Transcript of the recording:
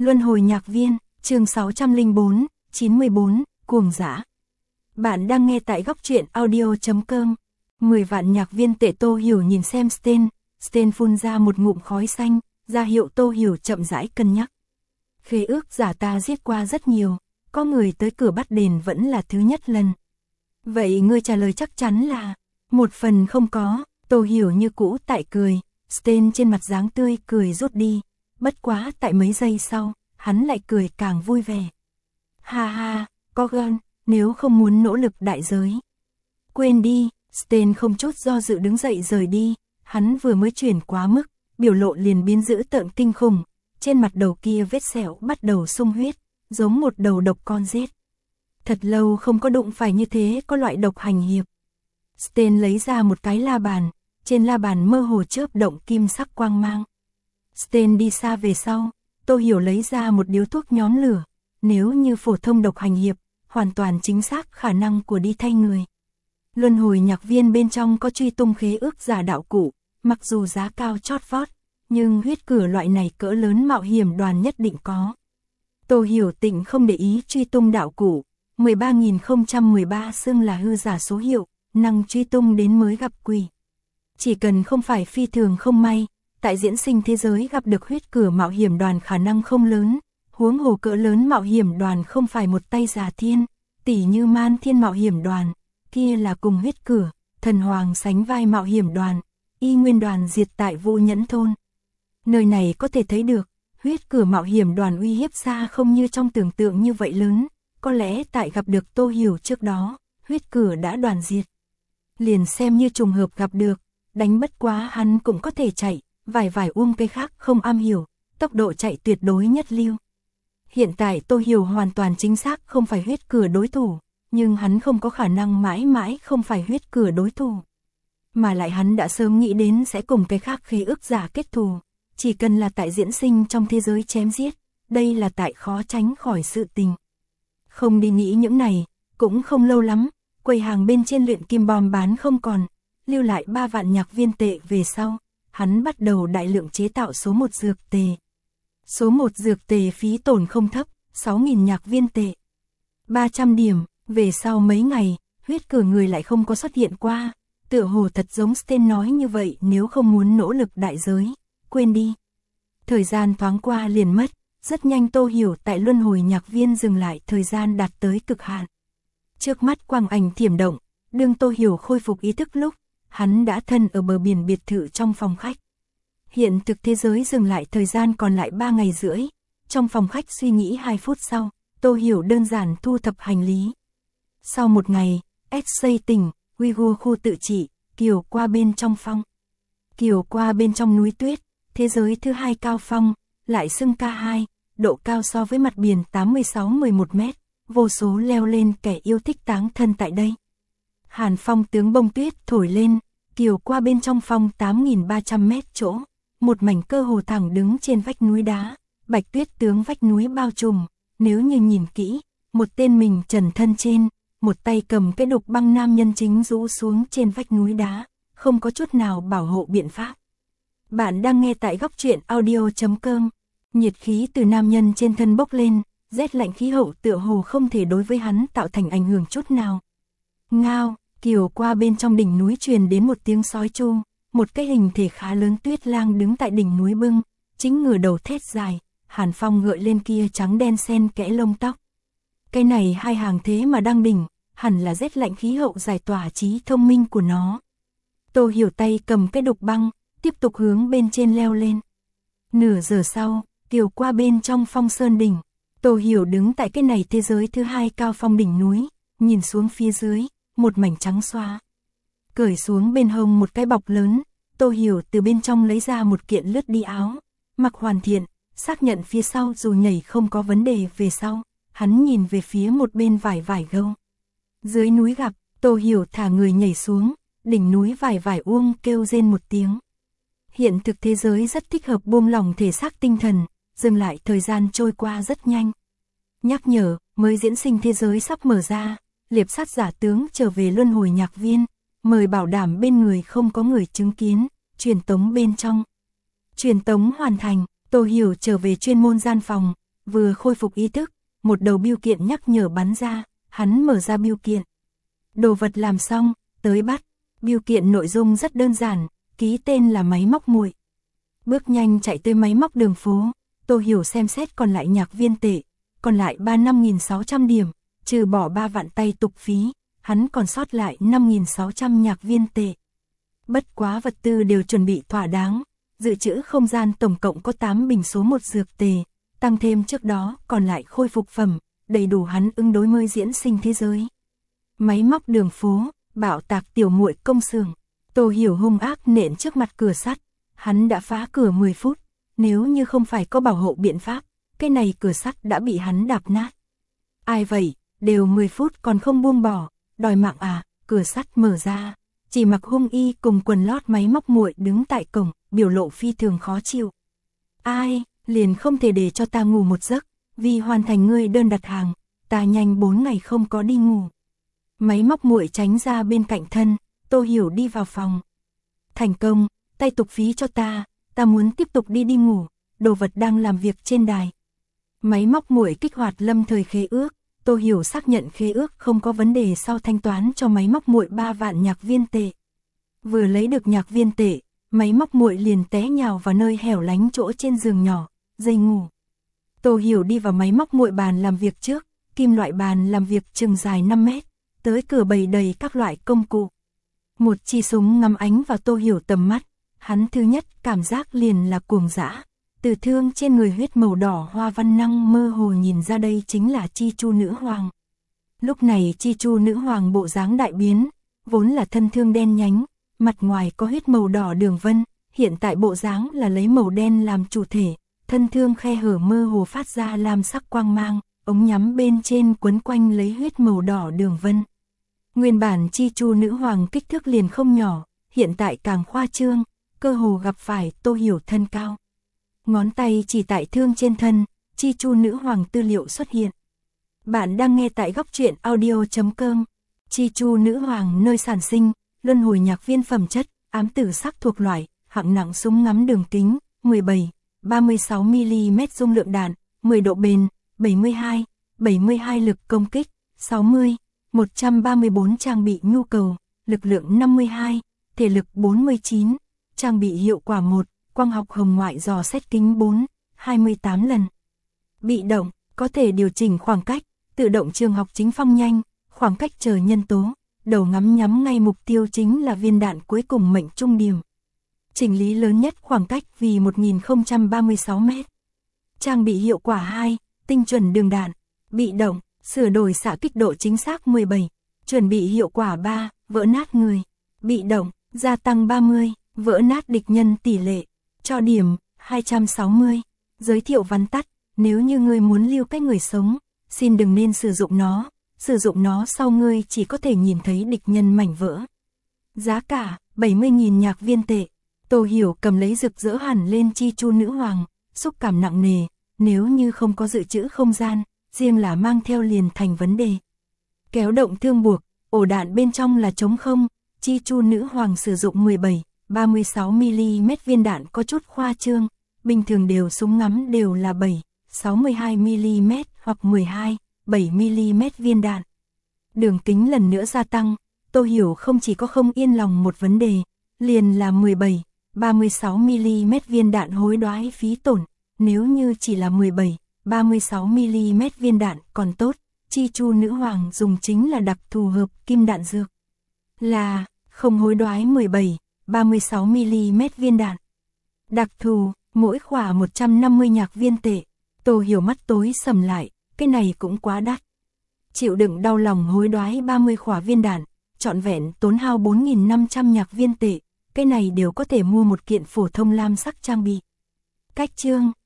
Luân hồi nhạc viên, chương 604, 94, cuồng dã. Bạn đang nghe tại góc truyện audio.com. 10 vạn nhạc viên tệ. Tô Hiểu nhìn xem Sten phun ra một ngụm khói xanh, ra hiệu Tô Hiểu chậm rãi cân nhắc. Khế ước giả ta giết qua rất nhiều, có người tới cửa bắt đền vẫn là thứ nhất lần. Vậy ngươi trả lời chắc chắn là, một phần không có. Tô Hiểu như cũ tại cười, Sten trên mặt dáng tươi cười rút đi, bất quá tại mấy giây sau, hắn lại cười càng vui vẻ. Ha ha, có gan, nếu không muốn nỗ lực đại giới. Quên đi, Sten không chút do dự đứng dậy rời đi, hắn vừa mới chuyển quá mức, biểu lộ liền biến dữ tợn kinh khủng, trên mặt đầu kia vết sẹo bắt đầu sung huyết, giống một đầu độc con rết. Thật lâu không có đụng phải như thế có loại độc hành hiệp. Sten lấy ra một cái la bàn, trên la bàn mơ hồ chớp động kim sắc quang mang. Sten đi xa về sau, Tô Hiểu lấy ra một điếu thuốc nhóm lửa, nếu như phổ thông độc hành hiệp, hoàn toàn chính xác khả năng của đi thay người. Luân hồi nhạc viên bên trong có truy tung khế ước giả đạo cụ, mặc dù giá cao chót vót, nhưng huyết cửa loại này cỡ lớn mạo hiểm đoàn nhất định có. Tô Hiểu tịnh không để ý truy tung đạo cụ, 13.013 xưng là hư giả số hiệu, năng truy tung đến mới gặp quỷ. Chỉ cần không phải phi thường không may, tại diễn sinh thế giới gặp được huyết cửa mạo hiểm đoàn khả năng không lớn, huống hồ cỡ lớn mạo hiểm đoàn không phải một tay giả thiên, tỉ như Man Thiên mạo hiểm đoàn, kia là cùng huyết cửa, thần hoàng sánh vai mạo hiểm đoàn, y nguyên đoàn diệt tại Vô Nhẫn thôn. Nơi này có thể thấy được, huyết cửa mạo hiểm đoàn uy hiếp xa không như trong tưởng tượng như vậy lớn, có lẽ tại gặp được Tô Hiểu trước đó, huyết cửa đã đoàn diệt. Liền xem như trùng hợp gặp được, đánh bất quá hắn cũng có thể chạy, vài cây khác không am hiểu, tốc độ chạy tuyệt đối nhất lưu. Hiện tại Tô Hiểu hoàn toàn chính xác không phải huyết cửa đối thủ, nhưng hắn không có khả năng mãi mãi không phải huyết cửa đối thủ. Mà lại hắn đã sớm nghĩ đến sẽ cùng cái khác khế ước giả kết thù, chỉ cần là tại diễn sinh trong thế giới chém giết, đây là tại khó tránh khỏi sự tình. Không đi nghĩ những này, cũng không lâu lắm, quầy hàng bên trên luyện kim bom bán không còn, lưu lại 3 vạn nhạc viên tệ về sau, hắn bắt đầu đại lượng chế tạo số 1 dược tề. Số 1 dược tề phí tổn không thấp, 6.000 nhạc viên tệ. 300 điểm, về sau mấy ngày, huyết cửa người lại không có xuất hiện qua, tựa hồ thật giống Sten nói như vậy, nếu không muốn nỗ lực đại giới, quên đi. Thời gian thoáng qua liền mất, rất nhanh Tô Hiểu tại luân hồi nhạc viên dừng lại thời gian đạt tới cực hạn. Trước mắt quang ảnh thiểm động, đương Tô Hiểu khôi phục ý thức lúc, hắn đã thân ở bờ biển biệt thự trong phòng khách. Hiện thực thế giới dừng lại thời gian còn lại 3 ngày rưỡi, trong phòng khách suy nghĩ 2 phút sau, Tô Hiểu đơn giản thu thập hành lý. Sau một ngày, xây tỉnh, Uyghur khu tự trị, kiều qua bên trong phong. Kiều qua bên trong núi tuyết, thế giới thứ 2 cao phong, lại xưng K2, độ cao so với mặt biển 86-11 mét, vô số leo lên kẻ yêu thích táng thân tại đây. Hàn phong tướng bông tuyết thổi lên, kiều qua bên trong phong 8.300 mét chỗ, một mảnh cơ hồ thẳng đứng trên vách núi đá, bạch tuyết tướng vách núi bao trùm, nếu như nhìn kỹ, một tên mình trần thân trên, một tay cầm cái đục băng nam nhân chính rũ xuống trên vách núi đá, không có chút nào bảo hộ biện pháp. Bạn đang nghe tại góc truyện audio.com, nhiệt khí từ nam nhân trên thân bốc lên, rét lạnh khí hậu tựa hồ không thể đối với hắn tạo thành ảnh hưởng chút nào. Ngao, kiều qua bên trong đỉnh núi truyền đến một tiếng sói chu, một cái hình thể khá lớn tuyết lang đứng tại đỉnh núi bưng, chính ngửa đầu thét dài, Hàn phong gợi lên kia trắng đen xen kẽ lông tóc. Cái này hai hàng thế mà đang đỉnh, hẳn là rét lạnh khí hậu giải tỏa trí thông minh của nó. Tô Hiểu tay cầm cái đục băng, tiếp tục hướng bên trên leo lên. Nửa giờ sau, kiều qua bên trong phong sơn đỉnh, Tô Hiểu đứng tại cái này thế giới thứ 2 cao phong đỉnh núi, nhìn xuống phía dưới, một mảnh trắng xóa. Cởi xuống bên hông một cái bọc lớn, Tô Hiểu từ bên trong lấy ra một kiện lướt đi áo, mặc hoàn thiện, xác nhận phía sau dù nhảy không có vấn đề về sau, hắn nhìn về phía một bên vải gâu. Dưới núi gặp, Tô Hiểu thả người nhảy xuống, đỉnh núi vải uông kêu rên một tiếng. Hiện thực thế giới rất thích hợp buông lỏng thể xác tinh thần, dừng lại thời gian trôi qua rất nhanh. Nhắc nhở, mới diễn sinh thế giới sắp mở ra, liệp sát giả tướng trở về luân hồi nhạc viên, mời bảo đảm bên người không có người chứng kiến, truyền tống bên trong. Truyền tống hoàn thành, Tô Hiểu trở về chuyên môn gian phòng, vừa khôi phục ý thức, một đầu bưu kiện nhắc nhở bắn ra, hắn mở ra bưu kiện. Đồ vật làm xong, tới bắt. Bưu kiện nội dung rất đơn giản, ký tên là máy móc muội. Bước nhanh chạy tới máy móc đường phố, Tô Hiểu xem xét còn lại nhạc viên tệ, còn lại 35.600 điểm, trừ bỏ 3 vạn tay tục phí, hắn còn sót lại 5.600 nhạc viên tệ. Bất quá vật tư đều chuẩn bị thỏa đáng, dự trữ không gian tổng cộng có 8 bình số 1 dược tề, tăng thêm trước đó còn lại khôi phục phẩm, đầy đủ hắn ứng đối mới diễn sinh thế giới. Máy móc đường phố, bạo tạc tiểu muội công xưởng, Tô Hiểu hung ác nện trước mặt cửa sắt, hắn đã phá cửa 10 phút, nếu như không phải có bảo hộ biện pháp, cái này cửa sắt đã bị hắn đạp nát. Ai vậy, đều 10 phút còn không buông bỏ, đòi mạng à, cửa sắt mở ra, chỉ mặc hung y cùng quần lót máy móc muội đứng tại cổng, biểu lộ phi thường khó chịu. Ai, liền không thể để cho ta ngủ một giấc, vì hoàn thành ngươi đơn đặt hàng, ta nhanh 4 ngày không có đi ngủ. Máy móc muội tránh ra bên cạnh thân, Tô Hiểu đi vào phòng. Thành công, tay tục phí cho ta muốn tiếp tục đi ngủ, đồ vật đang làm việc trên đài. Máy móc muội kích hoạt lâm thời khế ước, Tô Hiểu xác nhận khế ước không có vấn đề sau thanh toán cho máy móc muội 3 vạn nhạc viên tệ. Vừa lấy được nhạc viên tệ, máy móc muội liền té nhào vào nơi hẻo lánh chỗ trên giường nhỏ, dây ngủ. Tô Hiểu đi vào máy móc muội bàn làm việc trước, kim loại bàn làm việc chừng dài 5 mét, tới cửa bày đầy các loại công cụ. Một chi súng ngắm ánh vào Tô Hiểu tầm mắt, hắn thứ nhất cảm giác liền là cuồng dã. Từ thương trên người huyết màu đỏ hoa văn năng mơ hồ nhìn ra đây chính là Chi Chu nữ hoàng. Lúc này Chi Chu nữ hoàng bộ dáng đại biến, vốn là thân thương đen nhánh, mặt ngoài có huyết màu đỏ đường vân, hiện tại bộ dáng là lấy màu đen làm chủ thể, thân thương khe hở mơ hồ phát ra lam sắc quang mang, ống nhắm bên trên quấn quanh lấy huyết màu đỏ đường vân. Nguyên bản Chi Chu nữ hoàng kích thước liền không nhỏ, hiện tại càng khoa trương, cơ hồ gặp phải Tô Hiểu thân cao. Ngón tay chỉ tại thương trên thân, Chi Chu nữ hoàng tư liệu xuất hiện. Bạn đang nghe tại góc truyện audio.com. Chi Chu nữ hoàng nơi sản sinh, luân hồi nhạc viên phẩm chất, ám tử sắc thuộc loại, hạng nặng súng ngắm đường kính, 17, 36mm dung lượng đạn, 10 độ bền, 72 lực công kích, 60, 134 trang bị nhu cầu, lực lượng 52, thể lực 49, trang bị hiệu quả 1, quang học hồng ngoại dò xét kính 4, 28 lần. Bị động, có thể điều chỉnh khoảng cách, tự động trường học chính phong nhanh, khoảng cách chờ nhân tố, đầu ngắm nhắm ngay mục tiêu chính là viên đạn cuối cùng mệnh trung điểm. Chỉnh lý lớn nhất khoảng cách vì 1036 mét. Trang bị hiệu quả 2, tinh chuẩn đường đạn, bị động, sửa đổi xạ kích độ chính xác 17, chuẩn bị hiệu quả 3, vỡ nát người, bị động, gia tăng 30, vỡ nát địch nhân tỷ lệ, cho điểm 260. Giới thiệu vắn tắt, nếu như ngươi muốn lưu cách người sống, xin đừng nên sử dụng nó sau ngươi chỉ có thể nhìn thấy địch nhân mảnh vỡ. Giá cả 70.000 nhạc viên tệ. Tô Hiểu cầm lấy rực rỡ hẳn lên Chi Chu nữ hoàng, xúc cảm nặng nề, nếu như không có dự trữ không gian, riêng là mang theo liền thành vấn đề. Kéo động thương buộc, ổ đạn bên trong là trống không, Chi Chu nữ hoàng sử dụng 17, 36mm viên đạn có chút khoa trương, bình thường đều súng ngắm đều là 7, 62mm hoặc 12, 7mm viên đạn. Đường kính lần nữa gia tăng, Tô Hiểu không chỉ có không yên lòng một vấn đề, liền là 17, 36mm viên đạn hối đoái phí tổn, nếu như chỉ là 17, 36mm viên đạn còn tốt, Chi Chu nữ hoàng dùng chính là đặc thù hợp kim đạn dược. Là, không hối đoái 17, 36mm viên đạn. Đặc thù, mỗi khỏa 150 nhạc viên tệ. Tô Hiểu mắt tối sầm lại, cái này cũng quá đắt. Chịu đựng đau lòng hối đoái 30 khỏa viên đạn, trọn vẹn tốn hao 4.500 nhạc viên tệ, cái này đều có thể mua một kiện phổ thông lam sắc trang bị. Cách chương